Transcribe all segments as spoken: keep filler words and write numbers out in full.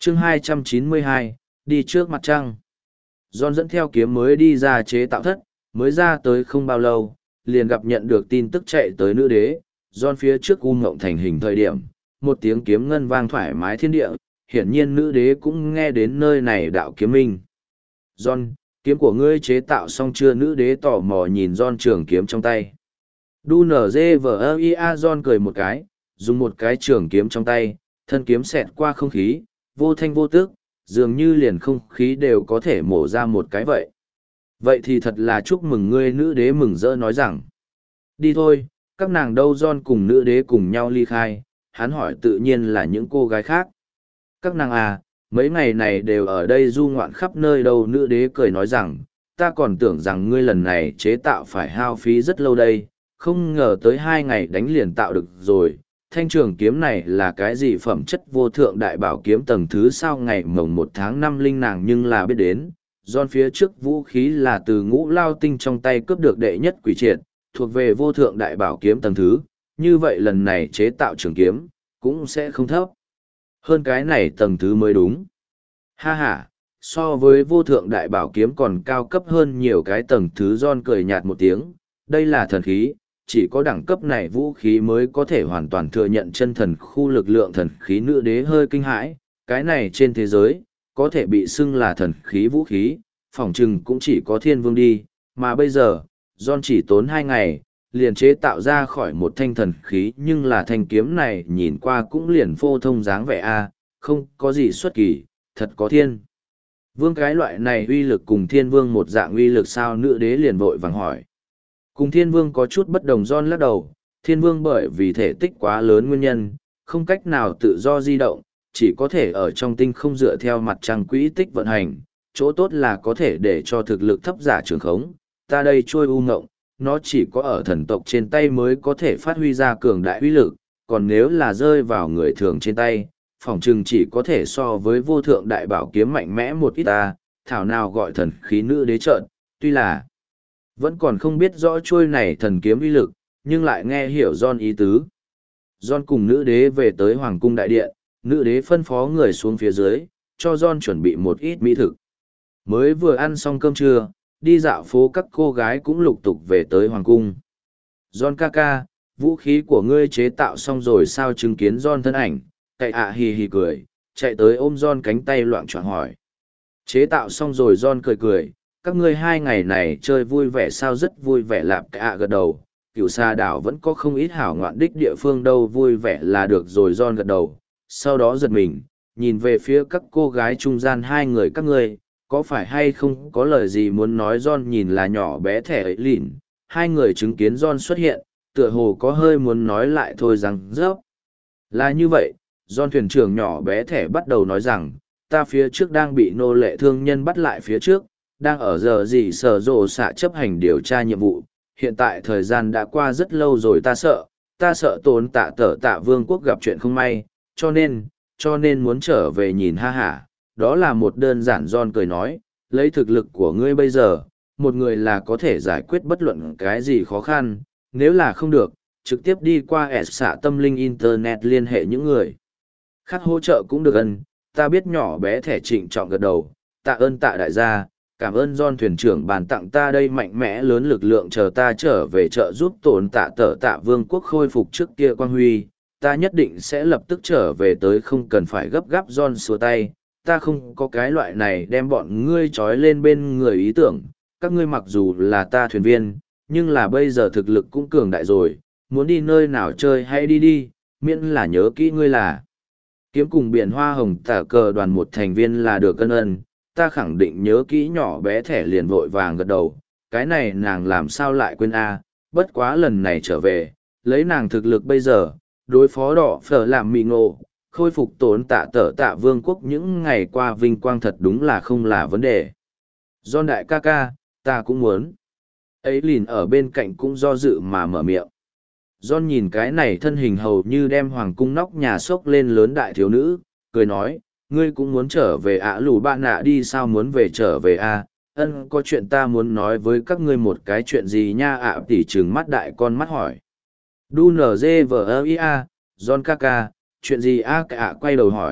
chương hai trăm chín mươi hai, đi trước mặt trăng. John dẫn theo kiếm mới đi ra chế tạo thất, mới ra tới không bao lâu, liền gặp nhận được tin tức chạy tới nữ đế. John phía trước U Ngộng thành hình thời điểm, một tiếng kiếm ngân vang thoải mái thiên địa, hiển nhiên nữ đế cũng nghe đến nơi này đạo kiếm minh. John, kiếm của ngươi chế tạo xong chưa? Nữ đế tò mò nhìn John trường kiếm trong tay. Đu nở dê vờ ơ i a John cười một cái, dùng một cái trường kiếm trong tay, thân kiếm xẹt qua không khí, vô thanh vô tức, dường như liền không khí đều có thể mổ ra một cái vậy. Vậy thì thật là chúc mừng ngươi, nữ đế mừng rỡ nói rằng. Đi thôi, các nàng đâu? John cùng nữ đế cùng nhau ly khai, hắn hỏi tự nhiên là những cô gái khác. Các nàng à, mấy ngày này đều ở đây du ngoạn khắp nơi đâu? Nữ đế cười nói rằng, ta còn tưởng rằng ngươi lần này chế tạo phải hao phí rất lâu đây, không ngờ tới hai ngày đánh liền tạo được rồi. Thanh trường kiếm này là cái gì phẩm chất vô thượng đại bảo kiếm tầng thứ sao? Ngày mồng một tháng năm linh nàng nhưng là biết đến. Giòn phía trước vũ khí là từ ngũ lao tinh trong tay cướp được đệ nhất quỷ triệt, thuộc về vô thượng đại bảo kiếm tầng thứ, như vậy lần này chế tạo trường kiếm, cũng sẽ không thấp. Hơn cái này tầng thứ mới đúng. Ha ha, so với vô thượng đại bảo kiếm còn cao cấp hơn nhiều cái tầng thứ. Giòn cười nhạt một tiếng, đây là thần khí, chỉ có đẳng cấp này vũ khí mới có thể hoàn toàn thừa nhận chân thần khu lực lượng thần khí. Nữ đế hơi kinh hãi, cái này trên thế giới, có thể bị xưng là thần khí vũ khí, phỏng chừng cũng chỉ có thiên vương đi, mà bây giờ, John chỉ tốn hai ngày, liền chế tạo ra khỏi một thanh thần khí, nhưng là thanh kiếm này nhìn qua cũng liền phô thông dáng vẻ a, không có gì xuất kỳ, thật có thiên vương cái loại này uy lực cùng thiên vương một dạng uy lực sao? Nữ đế liền vội vàng hỏi. Cùng thiên vương có chút bất đồng. John lắc đầu, thiên vương bởi vì thể tích quá lớn nguyên nhân, không cách nào tự do di động, chỉ có thể ở trong tinh không dựa theo mặt trăng quỹ tích vận hành, chỗ tốt là có thể để cho thực lực thấp giả trường khống. Ta đây trôi U Ngộng, nó chỉ có ở thần tộc trên tay mới có thể phát huy ra cường đại uy lực, còn nếu là rơi vào người thường trên tay, phỏng chừng chỉ có thể so với vô thượng đại bảo kiếm mạnh mẽ một ít ta, thảo nào gọi thần khí. Nữ đế trợn, tuy là vẫn còn không biết rõ trôi này thần kiếm uy lực, nhưng lại nghe hiểu John ý tứ. John cùng nữ đế về tới Hoàng cung đại điện, nữ đế phân phó người xuống phía dưới, cho John chuẩn bị một ít mỹ thực. Mới vừa ăn xong cơm trưa, đi dạo phố các cô gái cũng lục tục về tới Hoàng cung. John ca ca, vũ khí của ngươi chế tạo xong rồi sao? Chứng kiến John thân ảnh, cậy ạ hì hì cười, chạy tới ôm John cánh tay loạn choạng hỏi. Chế tạo xong rồi? John cười cười, các ngươi hai ngày này chơi vui vẻ sao? Rất vui vẻ. Lạp cậy ạ gật đầu, Cửu Sa đảo vẫn có không ít hảo ngoạn đích địa phương đâu, vui vẻ là được rồi. John gật đầu, sau đó giật mình, nhìn về phía các cô gái trung gian hai người các ngươi, có phải hay không có lời gì muốn nói? John nhìn là nhỏ bé thẻ ấy lìn, hai người chứng kiến John xuất hiện, tựa hồ có hơi muốn nói lại thôi rằng rớp. Là như vậy, John thuyền trưởng nhỏ bé thẻ bắt đầu nói rằng, ta phía trước đang bị nô lệ thương nhân bắt lại phía trước, đang ở giờ gì sở rộ xạ chấp hành điều tra nhiệm vụ, hiện tại thời gian đã qua rất lâu rồi, ta sợ, ta sợ tốn tạ tở tạ vương quốc gặp chuyện không may, cho nên, cho nên muốn trở về nhìn. Ha hả, đó là một đơn giản. John cười nói, lấy thực lực của ngươi bây giờ, một người là có thể giải quyết bất luận cái gì khó khăn, nếu là không được, trực tiếp đi qua S xạ tâm linh Internet liên hệ những người khác hỗ trợ cũng được. Ân, ta biết. Nhỏ bé thẻ trịnh trọng gật đầu, tạ ơn tạ đại gia, cảm ơn John thuyền trưởng bàn tặng ta đây mạnh mẽ lớn lực lượng, chờ ta trở về trợ giúp tổn tạ tở tạ vương quốc khôi phục trước kia quang huy, ta nhất định sẽ lập tức trở về tới, không cần phải gấp gáp. John xua tay, ta không có cái loại này đem bọn ngươi trói lên bên người ý tưởng, các ngươi mặc dù là ta thuyền viên, nhưng là bây giờ thực lực cũng cường đại rồi, muốn đi nơi nào chơi hay đi đi, miễn là nhớ kỹ ngươi là kiếm cùng biển hoa hồng tả cờ đoàn một thành viên là được. Cân ân, ta khẳng định nhớ kỹ. Nhỏ bé thẻ liền vội vàng gật đầu, cái này nàng làm sao lại quên a? Bất quá lần này trở về, lấy nàng thực lực bây giờ, đối phó đỏ phở làm mì ngộ, khôi phục tổn tạ tở tạ vương quốc những ngày qua vinh quang thật đúng là không là vấn đề. John đại ca ca, ta cũng muốn. Ấy lìn ở bên cạnh cũng do dự mà mở miệng. John nhìn cái này thân hình hầu như đem hoàng cung nóc nhà sốc lên lớn đại thiếu nữ, cười nói, ngươi cũng muốn trở về ạ? Lù bạn nạ đi sao? Muốn về trở về a? Ân, có chuyện ta muốn nói với các ngươi. một cái chuyện gì nha? ạ tỉ trừng mắt đại con mắt hỏi. Đu nở dê vờ ơ i a, John ca ca, chuyện gì a? Cả quay đầu hỏi,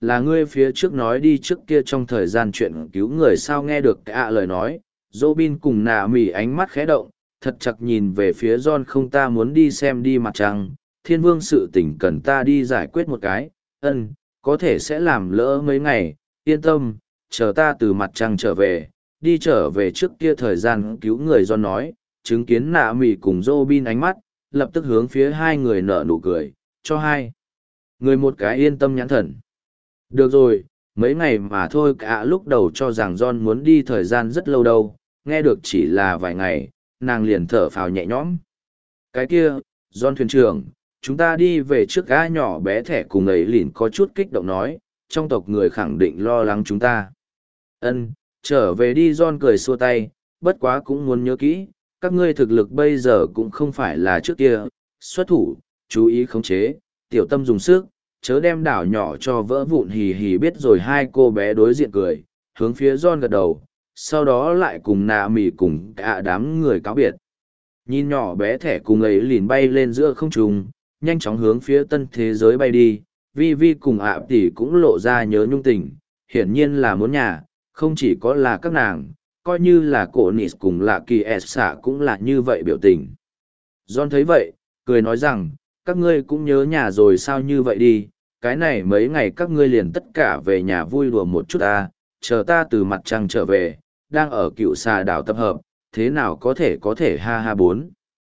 là ngươi phía trước nói đi trước kia trong thời gian chuyện cứu người sao nghe được ạ lời nói, Robin cùng nạ mỉ ánh mắt khẽ động, thật chặt nhìn về phía John không ta muốn đi xem đi mặt trăng, thiên vương sự tình cần ta đi giải quyết một cái, ân, có thể sẽ làm lỡ mấy ngày, yên tâm, chờ ta từ mặt trăng trở về, đi trở về trước kia thời gian cứu người John nói, chứng kiến nạ mỉ cùng Robin ánh mắt, lập tức hướng phía hai người nở nụ cười, cho hai. Người một cái yên tâm nhãn thần. Được rồi, mấy ngày mà thôi cả lúc đầu cho rằng John muốn đi thời gian rất lâu đâu, nghe được chỉ là vài ngày, nàng liền thở phào nhẹ nhõm. Cái kia, John thuyền trưởng, chúng ta đi về trước gã nhỏ bé thẻ cùng ấy lìn có chút kích động nói, trong tộc người khẳng định lo lắng chúng ta. Ân, trở về đi John cười xua tay, bất quá cũng muốn nhớ kỹ, các ngươi thực lực bây giờ cũng không phải là trước kia, xuất thủ, chú ý khống chế, tiểu tâm dùng sức, chớ đem đảo nhỏ cho vỡ vụn hì hì biết rồi hai cô bé đối diện cười, hướng phía John gật đầu, sau đó lại cùng nạ mỉ cùng cả đám người cáo biệt. Nhìn nhỏ bé thẻ cùng ấy lìn bay lên giữa không trung, nhanh chóng hướng phía tân thế giới bay đi, Vi Vi cùng ạ tỷ cũng lộ ra nhớ nhung tình, hiển nhiên là muốn nhà, không chỉ có là các nàng, coi như là cổ nịt cùng là kỳ s xạ cũng là như vậy biểu tình. John thấy vậy, cười nói rằng, các ngươi cũng nhớ nhà rồi sao như vậy đi, cái này mấy ngày các ngươi liền tất cả về nhà vui đùa một chút ta, chờ ta từ mặt trăng trở về, đang ở cựu xà đảo tập hợp, thế nào có thể có thể ha ha bốn.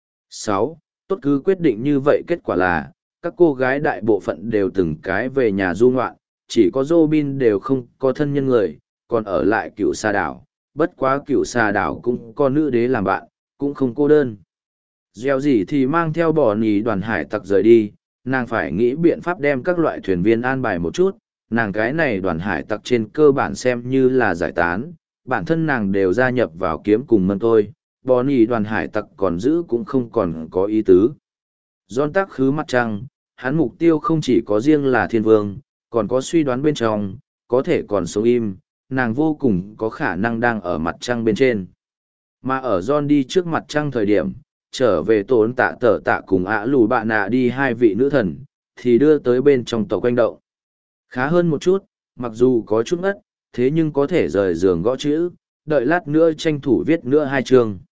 Sáu, tốt cứ quyết định như vậy kết quả là, các cô gái đại bộ phận đều từng cái về nhà du ngoạn, chỉ có Robin đều không có thân nhân người, còn ở lại cựu xà đảo, bất quá cựu xà đảo cũng có nữ đế làm bạn, cũng không cô đơn. Gieo gì thì mang theo bỏ nì đoàn hải tặc rời đi, nàng phải nghĩ biện pháp đem các loại thuyền viên an bài một chút, nàng cái này đoàn hải tặc trên cơ bản xem như là giải tán, bản thân nàng đều gia nhập vào kiếm cùng mân tôi, bỏ nì đoàn hải tặc còn giữ cũng không còn có ý tứ. John tắc khứ mặt trăng, hắn mục tiêu không chỉ có riêng là thiên vương, còn có suy đoán bên trong, có thể còn sống im, nàng vô cùng có khả năng đang ở mặt trăng bên trên. Mà ở John đi trước mặt trăng thời điểm, trở về tốn tạ tở tạ cùng ạ lù bạ nạ đi hai vị nữ thần, thì đưa tới bên trong tàu quanh đậu. Khá hơn một chút, mặc dù có chút ngất, thế nhưng có thể rời giường gõ chữ, đợi lát nữa tranh thủ viết nữa hai chương.